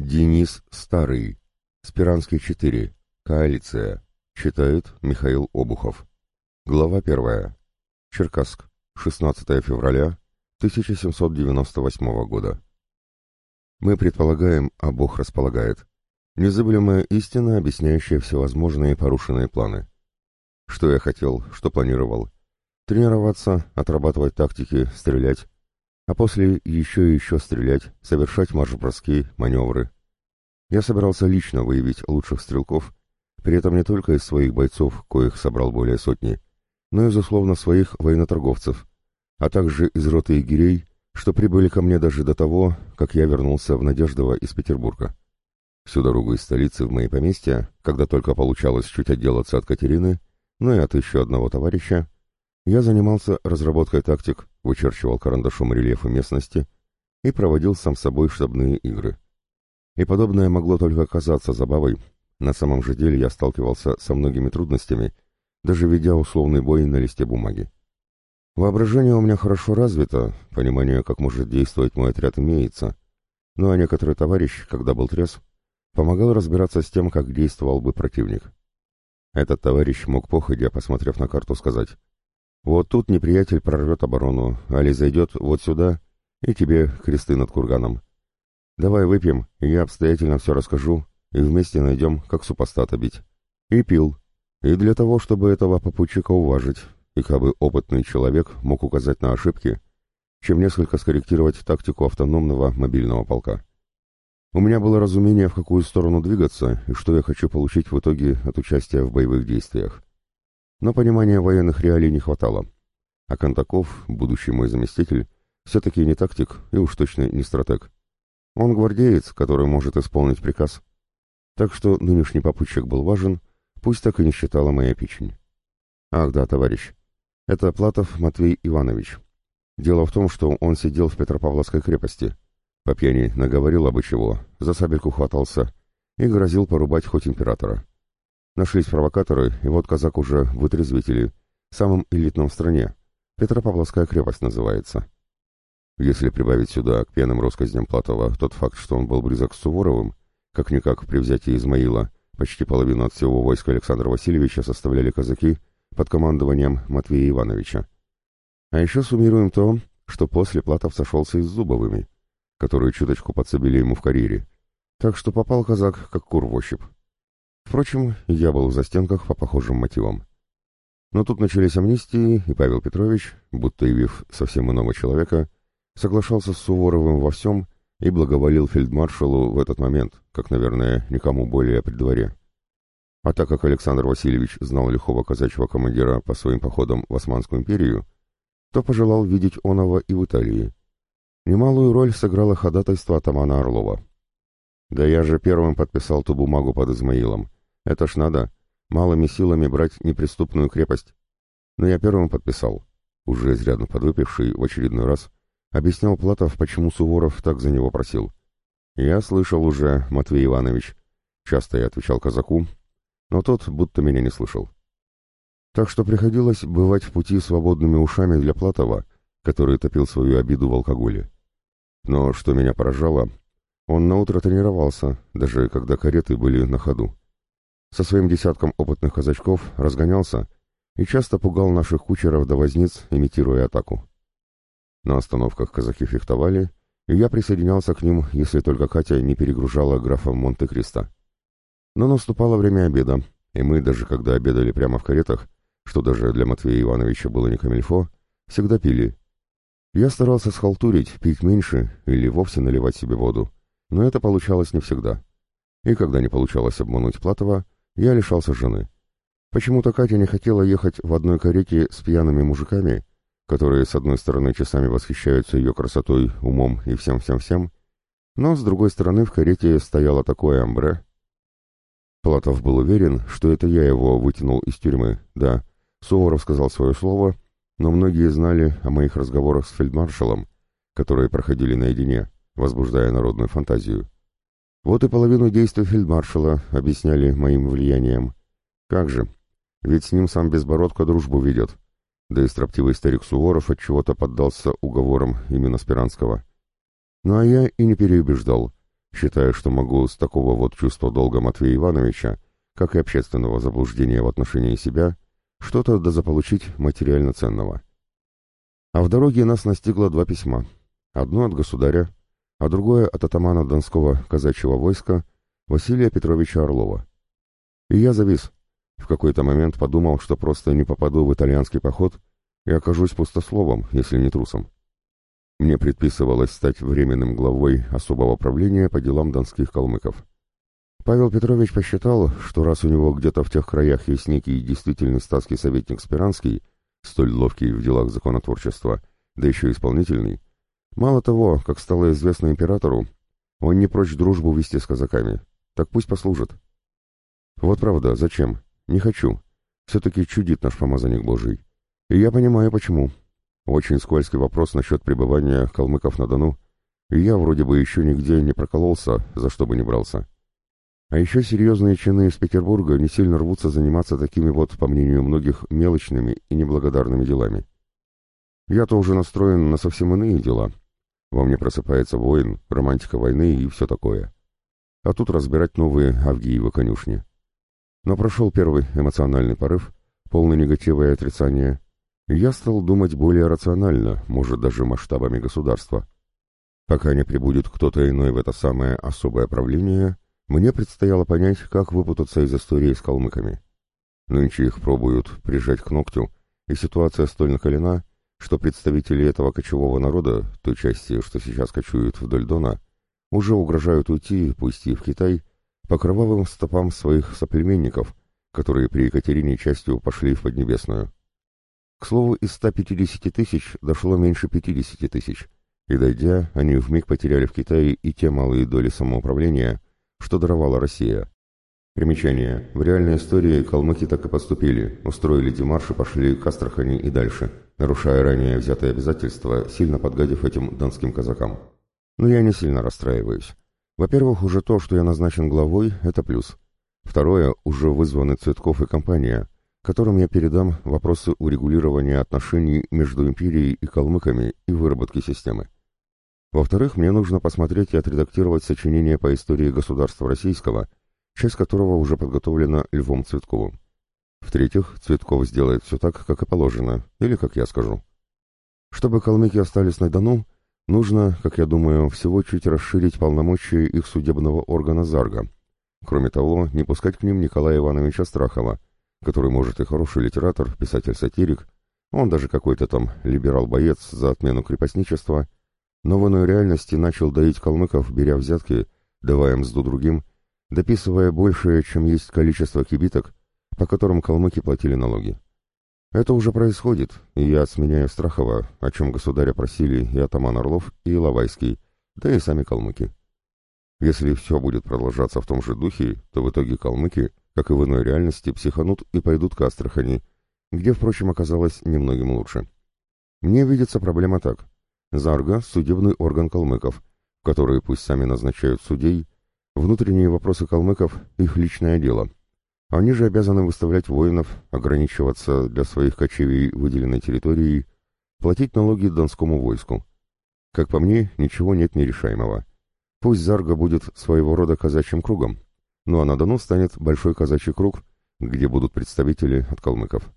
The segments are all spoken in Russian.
Денис Старый. Спиранский 4. Коалиция. Читает Михаил Обухов. Глава 1. Черкасск. 16 февраля 1798 года. Мы предполагаем, а Бог располагает. Незыблемая истина, объясняющая всевозможные порушенные планы. Что я хотел, что планировал? Тренироваться, отрабатывать тактики, стрелять. А после еще и еще стрелять, совершать марш-броски, маневры. Я собирался лично выявить лучших стрелков, при этом не только из своих бойцов, коих собрал более сотни, но и, безусловно, своих военоторговцев, а также из роты егерей, что прибыли ко мне даже до того, как я вернулся в Надеждово из Петербурга. Всю дорогу из столицы в мои поместья, когда только получалось чуть отделаться от Катерины, ну и от еще одного товарища, я занимался разработкой тактик, вычерчивал карандашом рельефы местности и проводил сам с собой штабные игры. И подобное могло только казаться забавой. На самом же деле я сталкивался со многими трудностями, даже ведя условный бой на листе бумаги. Воображение у меня хорошо развито, понимание, как может действовать мой отряд, имеется, ну а некоторый товарищ, когда был трезв, помогал разбираться с тем, как действовал бы противник. Этот товарищ мог походя, посмотрев на карту, сказать: «Вот тут неприятель прорвет оборону, али зайдет вот сюда, и тебе кресты над курганом. Давай выпьем, и я обстоятельно все расскажу, и вместе найдем, как супостата бить». И пил. И для того, чтобы этого попутчика уважить, и кабы опытный человек мог указать на ошибки, чем несколько скорректировать тактику автономного мобильного полка. У меня было разумение, в какую сторону двигаться, и что я хочу получить в итоге от участия в боевых действиях. Но понимания военных реалий не хватало. А Контаков, будущий мой заместитель, все-таки не тактик и уж точно не стратег. Он гвардеец, который может исполнить приказ. Так что нынешний попутчик был важен, пусть так и не считала моя печень. Ах да, товарищ, это Платов Матвей Иванович. Дело в том, что он сидел в Петропавловской крепости. По пьяни наговорил обо чего, за сабельку хватался и грозил порубать хоть императора. Нашлись провокаторы, и вот казак уже вытрезвители, самым элитным в стране. Петропавловская крепость называется. Если прибавить сюда к пьяным россказням Платова тот факт, что он был близок с Суворовым, как-никак при взятии Измаила почти половину от всего войска Александра Васильевича составляли казаки под командованием Матвея Ивановича. А еще суммируем то, что после Платов сошелся и с Зубовыми, которые чуточку подсобили ему в карьере, так что попал казак как кур в ощупь. Впрочем, я был в застенках по похожим мотивам. Но тут начались амнистии, и Павел Петрович, будто явив совсем иного человека, соглашался с Суворовым во всем и благоволил фельдмаршалу в этот момент, как, наверное, никому более при дворе. А так как Александр Васильевич знал лихого казачьего командира по своим походам в Османскую империю, то пожелал видеть оного и в Италии. Немалую роль сыграло ходатайство атамана Орлова. «Да я же первым подписал ту бумагу под Измаилом. Это ж надо, малыми силами брать неприступную крепость. Но я первым подписал», уже изрядно подвыпивший в очередной раз, объяснял Платов, почему Суворов так за него просил. «Я слышал уже, Матвей Иванович», часто я отвечал казаку, но тот будто меня не слышал. Так что приходилось бывать в пути свободными ушами для Платова, который топил свою обиду в алкоголе. Но что меня поражало, он наутро тренировался, даже когда кареты были на ходу. Со своим десятком опытных казачков разгонялся и часто пугал наших кучеров до возниц, имитируя атаку. На остановках казаки фехтовали, и я присоединялся к ним, если только Катя не перегружала графа Монте-Кристо. Но наступало время обеда, и мы, даже когда обедали прямо в каретах, что даже для Матвея Ивановича было не камильфо, всегда пили. Я старался схалтурить, пить меньше или вовсе наливать себе воду, но это получалось не всегда. И когда не получалось обмануть Платова, я лишался жены. Почему-то Катя не хотела ехать в одной карете с пьяными мужиками, которые, с одной стороны, часами восхищаются ее красотой, умом и всем-всем-всем, но, с другой стороны, в карете стояло такое амбре. Платов был уверен, что это я его вытянул из тюрьмы. Да, Суворов сказал свое слово, но многие знали о моих разговорах с фельдмаршалом, которые проходили наедине, возбуждая народную фантазию. Вот и половину действий фельдмаршала объясняли моим влиянием. Как же, ведь с ним сам Безбородко дружбу ведет. Да и строптивый старик Суворов отчего-то поддался уговорам именно Спиранского. Ну а я и не переубеждал. считая, что могу с такого вот чувства долга Матвея Ивановича, как и общественного заблуждения в отношении себя, что-то дозаполучить материально ценного. А в дороге нас настигло два письма. Одно от государя, а другое от атамана Донского казачьего войска Василия Петровича Орлова. И я завис. В какой-то момент подумал, что просто не попаду в итальянский поход и окажусь пустословом, если не трусом. Мне предписывалось стать временным главой особого правления по делам донских калмыков. Павел Петрович посчитал, что раз у него где-то в тех краях есть некий действительный статский советник Спиранский, столь ловкий в делах законотворчества, да еще исполнительный, мало того, как стало известно императору, он не прочь дружбу вести с казаками, так пусть послужит. Вот правда, зачем? Не хочу. Все-таки чудит наш помазанник Божий. И я понимаю, почему. Очень скользкий вопрос насчет пребывания калмыков на Дону, и я вроде бы еще нигде не прокололся, за что бы ни брался. А еще серьезные чины из Петербурга не сильно рвутся заниматься такими вот, по мнению многих, мелочными и неблагодарными делами. Я-то уже настроен на совсем иные дела. Во мне просыпается воин, романтика войны и все такое. А тут разбирать новые Авгиевы конюшни. Но прошел первый эмоциональный порыв, полный негатива и отрицания, и я стал думать более рационально, может, даже масштабами государства. Пока не прибудет кто-то иной в это самое особое правление, мне предстояло понять, как выпутаться из истории с калмыками. Нынче их пробуют прижать к ногтю, и ситуация столь накалена, что представители этого кочевого народа, той части, что сейчас кочуют вдоль Дона, уже угрожают уйти, пусть и в Китай, по кровавым стопам своих соплеменников, которые при Екатерине частью пошли в Поднебесную. К слову, из 150 тысяч дошло меньше 50 тысяч, и дойдя, они вмиг потеряли в Китае и те малые доли самоуправления, что даровала Россия. Примечание. В реальной истории калмыки так и поступили, устроили демарш и пошли к Астрахани и дальше, нарушая ранее взятые обязательства, сильно подгадив этим донским казакам. Но я не сильно расстраиваюсь. Во-первых, уже то, что я назначен главой, это плюс. Второе, уже вызваны Цветков и компания, которым я передам вопросы урегулирования отношений между империей и калмыками и выработки системы. Во-вторых, мне нужно посмотреть и отредактировать сочинение по истории государства российского, часть которого уже подготовлена Львом Цветковым. В-третьих, Цветков сделает все так, как и положено, или как я скажу. Чтобы калмыки остались на Дону, нужно, как я думаю, всего чуть расширить полномочия их судебного органа Зарга. Кроме того, не пускать к ним Николая Ивановича Страхова, который, может, и хороший литератор, писатель-сатирик, он даже какой-то там либерал-боец за отмену крепостничества, но в иной реальности начал доить калмыков, беря взятки, давая мзду другим, дописывая большее, чем есть количество кибиток, по которым калмыки платили налоги. Это уже происходит, и я сменяю Страхова, о чем государя просили и атаман Орлов, и Иловайский, да и сами калмыки. Если все будет продолжаться в том же духе, то в итоге калмыки, как и в иной реальности, психанут и пойдут к Астрахани, где, впрочем, оказалось немногим лучше. Мне видится проблема так. Зарга — судебный орган калмыков, которые пусть сами назначают судей, внутренние вопросы калмыков — их личное дело. Они же обязаны выставлять воинов, ограничиваться для своих кочевий выделенной территорией, платить налоги донскому войску. Как по мне, ничего нет нерешаемого. Пусть Зарга будет своего рода казачьим кругом, ну а на Дону станет большой казачий круг, где будут представители от калмыков.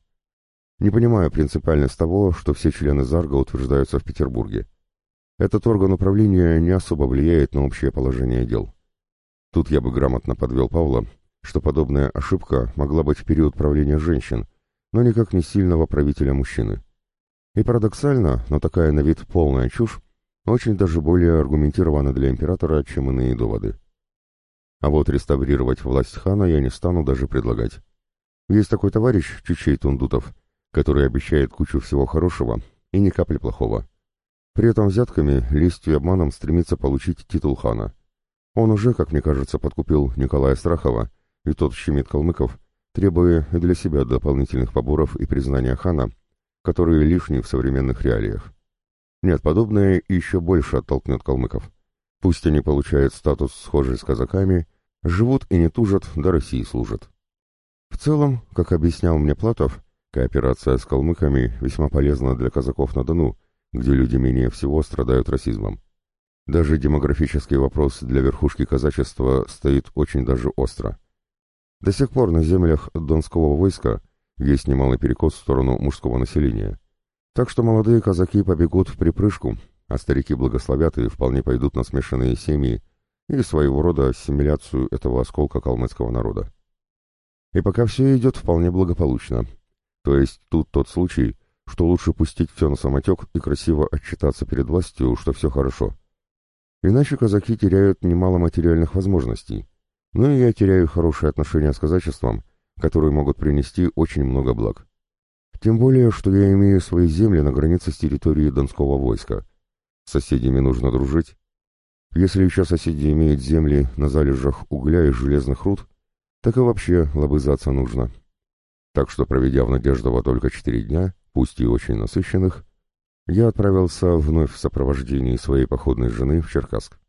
Не понимаю принципиальность того, что все члены Зарга утверждаются в Петербурге. Этот орган управления не особо влияет на общее положение дел. Тут я бы грамотно подвел Павла, что подобная ошибка могла быть в период правления женщин, но никак не сильного правителя мужчины. И парадоксально, но такая на вид полная чушь, очень даже более аргументирована для императора, чем иные доводы. А вот реставрировать власть хана я не стану даже предлагать. Есть такой товарищ, Чучей Тундутов, который обещает кучу всего хорошего и ни капли плохого. При этом взятками, лестью и обманом стремится получить титул хана. Он уже, как мне кажется, подкупил Николая Страхова, и тот щемит калмыков, требуя и для себя дополнительных поборов и признания хана, которые лишние в современных реалиях. Нет, подобное еще больше оттолкнет калмыков. Пусть они получают статус схожий с казаками, живут и не тужат, до России служат. В целом, как объяснял мне Платов, кооперация с калмыками весьма полезна для казаков на Дону, где люди менее всего страдают расизмом. Даже демографический вопрос для верхушки казачества стоит очень даже остро. До сих пор на землях Донского войска есть немалый перекос в сторону мужского населения. Так что молодые казаки побегут в припрыжку, а старики благословят и вполне пойдут на смешанные семьи и своего рода ассимиляцию этого осколка калмыцкого народа. И пока все идет вполне благополучно. То есть тут тот случай, что лучше пустить все на самотек и красиво отчитаться перед властью, что все хорошо. Иначе казаки теряют немало материальных возможностей. Ну и я теряю хорошие отношения с казачеством, которые могут принести очень много благ. Тем более, что я имею свои земли на границе с территорией Донского войска. С соседями нужно дружить. Если еще соседи имеют земли на залежах угля и железных руд, так и вообще лобызаться нужно. Так что, проведя в Надеждово только 4 дня, пусть и очень насыщенных, я отправился вновь в сопровождении своей походной жены в Черкасск.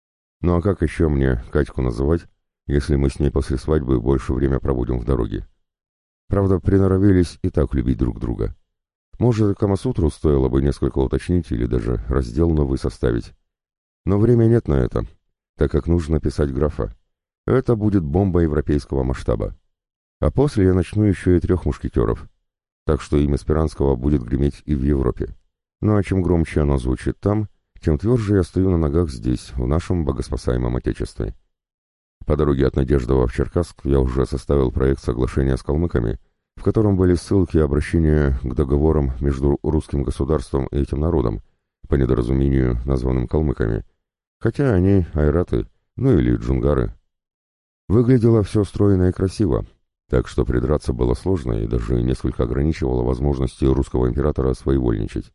Ну а как еще мне Катьку называть, если мы с ней после свадьбы больше время проводим в дороге? Правда, приноровились и так любить друг друга. Может, Камасутру стоило бы несколько уточнить или даже раздел новый составить. Но время нет на это, так как нужно писать графа. Это будет бомба европейского масштаба. А после я начну еще и 3 мушкетеров. Так что имя Спиранского будет греметь и в Европе. Ну а чем громче оно звучит там, тем тверже я стою на ногах здесь, в нашем богоспасаемом Отечестве. По дороге от Надеждова в Черкасск я уже составил проект соглашения с калмыками, в котором были ссылки и обращения к договорам между русским государством и этим народом, по недоразумению названным калмыками, хотя они айраты, ну или джунгары. Выглядело все стройно и красиво, так что придраться было сложно и даже несколько ограничивало возможности русского императора своевольничать.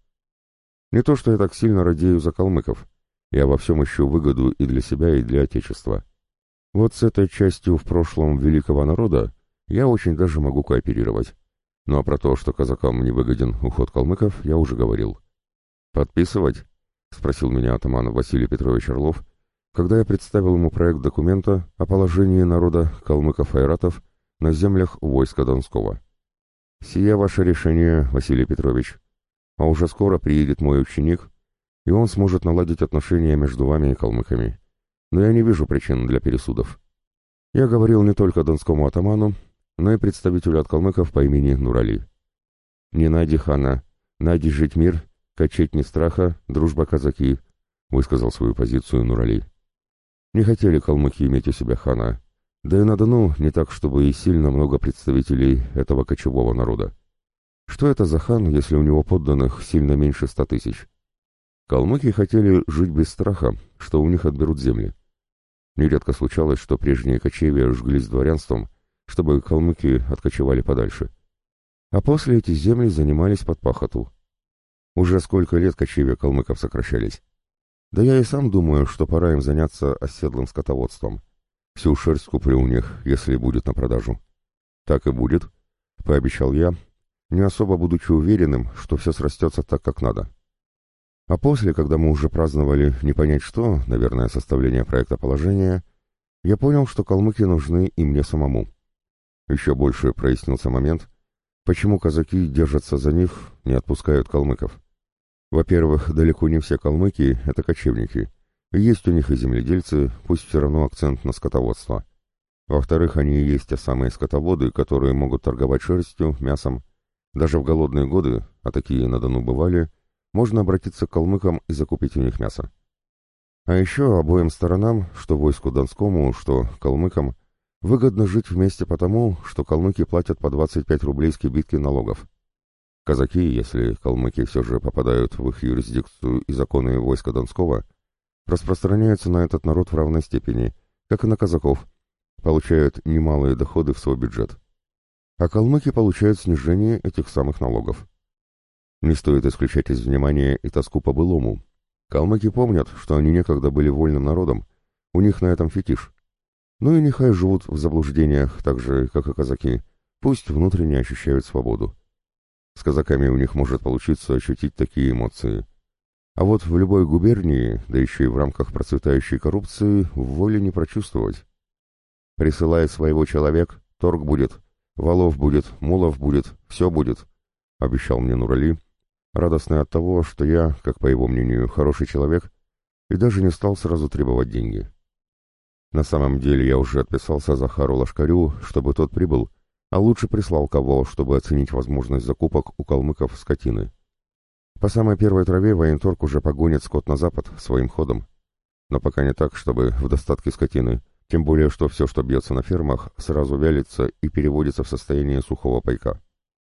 Не то что я так сильно радею за калмыков, я во всем ищу выгоду и для себя, и для Отечества. Вот с этой частью в прошлом великого народа я очень даже могу кооперировать. Ну а про то, что казакам не выгоден уход калмыков, я уже говорил. «Подписывать?» — спросил меня атаман Василий Петрович Орлов, когда я представил ему проект документа о положении народа калмыков-айратов на землях войска Донского. «Сие ваше решение, Василий Петрович. А уже скоро приедет мой ученик, и он сможет наладить отношения между вами и калмыками. Но я не вижу причин для пересудов». Я говорил не только донскому атаману, но и представителю от калмыков по имени Нурали. «Не найди хана, найди жить мир, качать не страха, дружба казаки», — высказал свою позицию Нурали. Не хотели калмыки иметь у себя хана, да и на Дону не так, чтобы и сильно много представителей этого кочевого народа. Что это за хан, если у него подданных сильно меньше 100 000? Калмыки хотели жить без страха, что у них отберут земли. Нередко случалось, что прежние кочевья жглись дворянством, чтобы калмыки откочевали подальше. А после эти земли занимались под пахоту. Уже сколько лет кочевья калмыков сокращались. Да я и сам думаю, что пора им заняться оседлым скотоводством. Всю шерсть куплю у них, если будет на продажу. Так и будет, пообещал я, не особо будучи уверенным, что все срастется так, как надо. А после, когда мы уже праздновали не понять что, наверное, составление проекта положения, я понял, что калмыки нужны и мне самому. Еще больше прояснился момент, почему казаки держатся за них, не отпускают калмыков. Во-первых, далеко не все калмыки — это кочевники. Есть у них и земледельцы, пусть все равно акцент на скотоводство. Во-вторых, они и есть те самые скотоводы, которые могут торговать шерстью, мясом. Даже в голодные годы, а такие на Дону бывали, можно обратиться к калмыкам и закупить у них мясо. А еще обоим сторонам, что войску Донскому, что калмыкам, выгодно жить вместе потому, что калмыки платят по 25 рублей с кибитки налогов. Казаки, если калмыки все же попадают в их юрисдикцию и законы войска Донского, распространяются на этот народ в равной степени, как и на казаков, получают немалые доходы в свой бюджет. А калмыки получают снижение этих самых налогов. Не стоит исключать из внимания и тоску по былому. Калмыки помнят, что они некогда были вольным народом, у них на этом фетиш. Ну и нехай живут в заблуждениях, так же, как и казаки, пусть внутренне ощущают свободу. С казаками у них может получиться ощутить такие эмоции. А вот в любой губернии, да еще и в рамках процветающей коррупции, воли не прочувствовать. «Присылай своего человек, торг будет, валов будет, мулов будет, все будет», — обещал мне Нурали, радостный от того, что я, как по его мнению, хороший человек, и даже не стал сразу требовать деньги. На самом деле я уже отписался Захару Лошкарю, чтобы тот прибыл, а лучше прислал кого, чтобы оценить возможность закупок у калмыков скотины. По самой первой траве военторг уже погонит скот на запад своим ходом. Но пока не так, чтобы в достатке скотины, тем более, что все, что бьется на фермах, сразу вялится и переводится в состояние сухого пайка.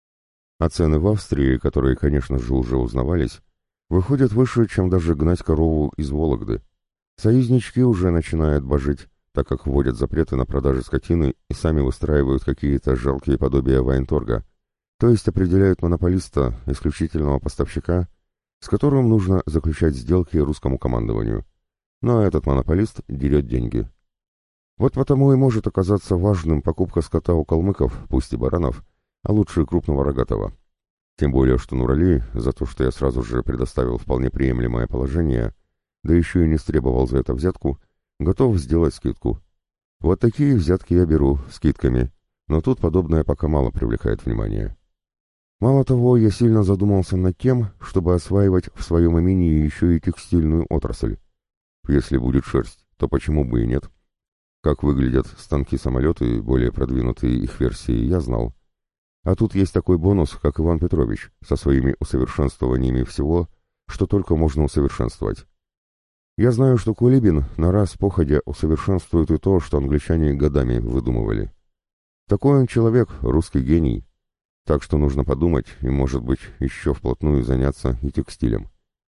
А цены в Австрии, которые, конечно же, уже узнавались, выходят выше, чем даже гнать корову из Вологды. Союзнички уже начинают божить, так как вводят запреты на продажу скотины и сами выстраивают какие-то жалкие подобия военторга, то есть определяют монополиста, исключительного поставщика, с которым нужно заключать сделки русскому командованию. Но этот монополист дерет деньги. Вот потому и может оказаться важным покупка скота у калмыков, пусть и баранов, а лучше крупного рогатого. Тем более, что Нурали, за то, что я сразу же предоставил вполне приемлемое положение, да еще и не стребовал за это взятку, готов сделать скидку. Вот такие взятки я беру, скидками, но тут подобное пока мало привлекает внимание. Мало того, я сильно задумался над тем, чтобы осваивать в своем имении еще и текстильную отрасль. Если будет шерсть, то почему бы и нет? Как выглядят станки-самолеты, более продвинутые их версии, я знал. А тут есть такой бонус, как Иван Петрович, со своими усовершенствованиями всего, что только можно усовершенствовать. Я знаю, что Кулибин на раз походя усовершенствует и то, что англичане годами выдумывали. Такой он человек, русский гений. Так что нужно подумать и, может быть, еще вплотную заняться и текстилем.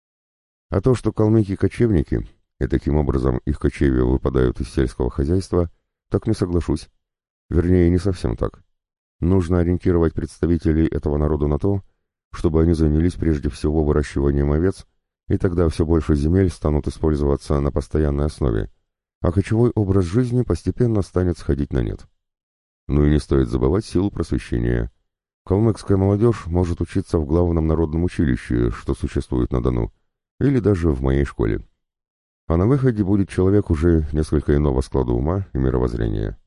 А то, что калмыки-кочевники, и таким образом их кочевья выпадают из сельского хозяйства, так не соглашусь. Вернее, не совсем так. Нужно ориентировать представителей этого народа на то, чтобы они занялись прежде всего выращиванием овец, и тогда все больше земель станут использоваться на постоянной основе, а кочевой образ жизни постепенно станет сходить на нет. Ну и не стоит забывать силу просвещения. Калмыцкая молодежь может учиться в главном народном училище, что существует на Дону, или даже в моей школе. А на выходе будет человек уже несколько иного склада ума и мировоззрения.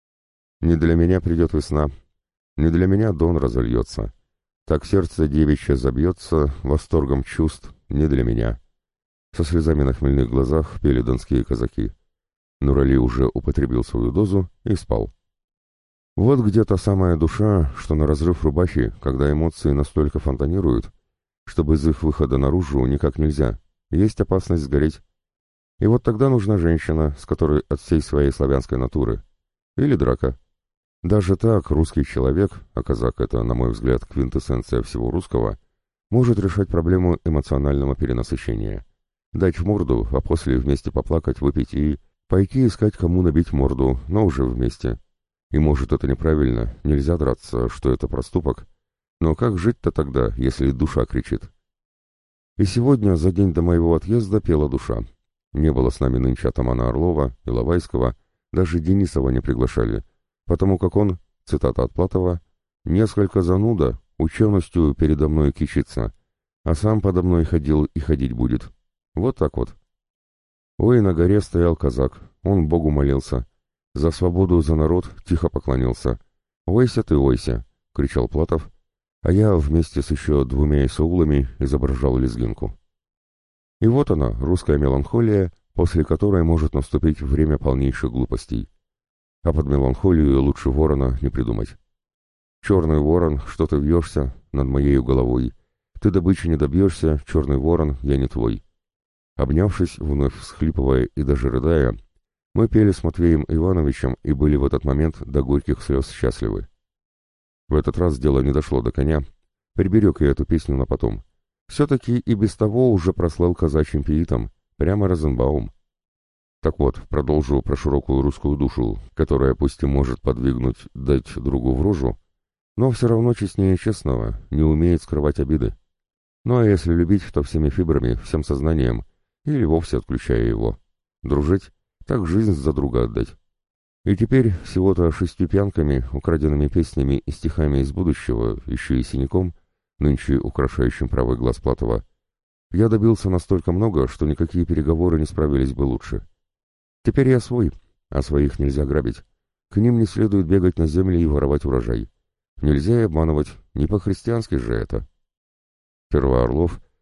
Не для меня придет весна, не для меня Дон разольется. Так сердце девичье забьется восторгом чувств, не для меня. Со слезами на хмельных глазах пели донские казаки. Нурали уже употребил свою дозу и спал. Вот где та самая душа, что на разрыв рубахи, когда эмоции настолько фонтанируют, что без их выхода наружу никак нельзя, есть опасность сгореть. И вот тогда нужна женщина, с которой от всей своей славянской натуры. Или драка. Даже так русский человек, а казак — это, на мой взгляд, квинтэссенция всего русского, может решать проблему эмоционального перенасыщения. Дать в морду, а после вместе поплакать, выпить и пойти искать, кому набить морду, но уже вместе. И может это неправильно, нельзя драться, что это проступок. Но как жить-то тогда, если душа кричит? И сегодня, за день до моего отъезда, пела душа. Не было с нами нынче атамана Орлова, Иловайского, даже Денисова не приглашали, потому как он, цитата от Платова, «несколько зануда, ученостью передо мной кичится, а сам подо мной ходил и ходить будет». Вот так вот. Ой, на горе стоял казак, он Богу молился, за свободу, за народ тихо поклонился. «Ойся ты, ойся!» — кричал Платов, а я вместе с еще двумя исаулами изображал лезгинку. И вот она, русская меланхолия, после которой может наступить время полнейших глупостей. А под меланхолию лучше ворона не придумать. «Черный ворон, что ты вьешься над моею головой? Ты добычи не добьешься, черный ворон, я не твой». Обнявшись, вновь всхлипывая и даже рыдая, мы пели с Матвеем Ивановичем и были в этот момент до горьких слез счастливы. В этот раз дело не дошло до коня, приберег я эту песню на потом. Все-таки и без того уже прослыл казачьим пиитом, прямо Розенбаум. Так вот, продолжу про широкую русскую душу, которая пусть и может подвигнуть дать другу в рожу, но все равно честнее честного, не умеет скрывать обиды. Ну а если любить, то всеми фибрами, всем сознанием, или вовсе отключая его. Дружить, так жизнь за друга отдать. И теперь всего-то 6 пьянками, украденными песнями и стихами из будущего, еще и синяком, нынче украшающим правый глаз Платова, я добился настолько много, что никакие переговоры не справились бы лучше. Теперь я свой, а своих нельзя грабить. К ним не следует бегать на земли и воровать урожай. Нельзя и обманывать, не по-христиански же это. Сперва Орлов,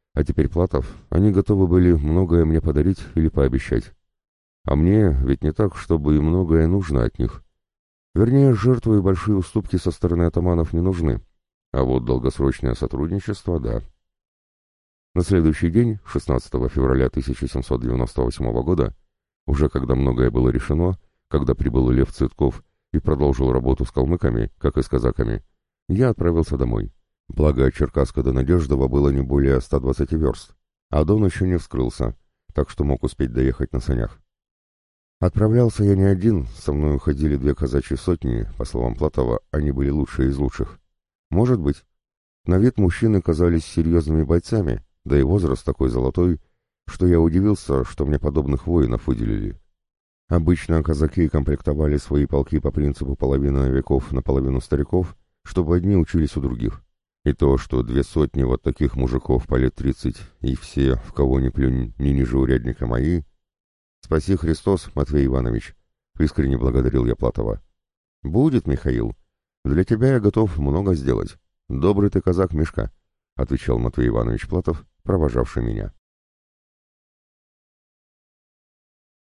А теперь Платов, они готовы были многое мне подарить или пообещать. А мне ведь не так, чтобы и многое нужно от них. Вернее, жертвы и большие уступки со стороны атаманов не нужны. А вот долгосрочное сотрудничество — да. На следующий день, 16 февраля 1798 года, уже когда многое было решено, когда прибыл Лев Цветков и продолжил работу с калмыками, как и с казаками, я отправился домой. Благо, от Черкасска до Надеждова было не более 120 верст, а Дон еще не вскрылся, так что мог успеть доехать на санях. Отправлялся я не один, со мной уходили 2 казачьи сотни, по словам Платова, они были лучшие из лучших. Может быть. На вид мужчины казались серьезными бойцами, да и возраст такой золотой, что я удивился, что мне подобных воинов выделили. Обычно казаки комплектовали свои полки по принципу половина новиков на половину стариков, чтобы одни учились у других. И то, что 2 сотни вот таких мужиков по лет 30, и все, в кого ни плюнь, не ниже урядника мои. «Спаси Христос, Матвей Иванович!» — искренне благодарил я Платова. «Будет, Михаил. Для тебя я готов много сделать. Добрый ты казак, Мишка», — отвечал Матвей Иванович Платов, провожавший меня.